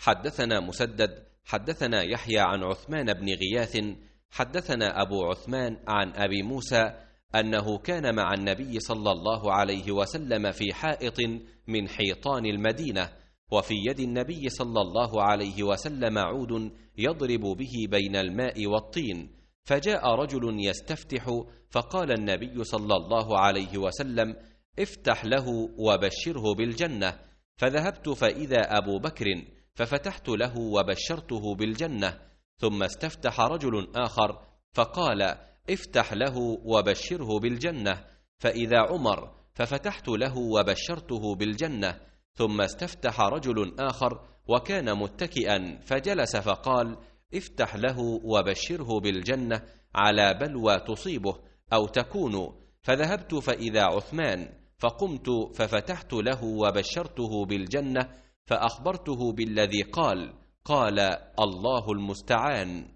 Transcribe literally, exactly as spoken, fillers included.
حدثنا مسدد حدثنا يحيى عن عثمان بن غياث حدثنا أبو عثمان عن أبي موسى أنه كان مع النبي صلى الله عليه وسلم في حائط من حيطان المدينة، وفي يد النبي صلى الله عليه وسلم عود يضرب به بين الماء والطين، فجاء رجل يستفتح، فقال النبي صلى الله عليه وسلم: افتح له وبشره بالجنة. فذهبت فإذا أبو بكر، ففتحت له وبشرته بالجنة. ثم استفتح رجل آخر فقال: افتح له وبشره بالجنة. فإذا عمر، ففتحت له وبشرته بالجنة. ثم استفتح رجل آخر وكان متكئا فجلس فقال: افتح له وبشره بالجنة على بلوى تصيبه أو تكون. فذهبت فإذا عثمان، فقمت ففتحت له وبشرته بالجنة، فأخبرته بالذي قال. قال: الله المستعان.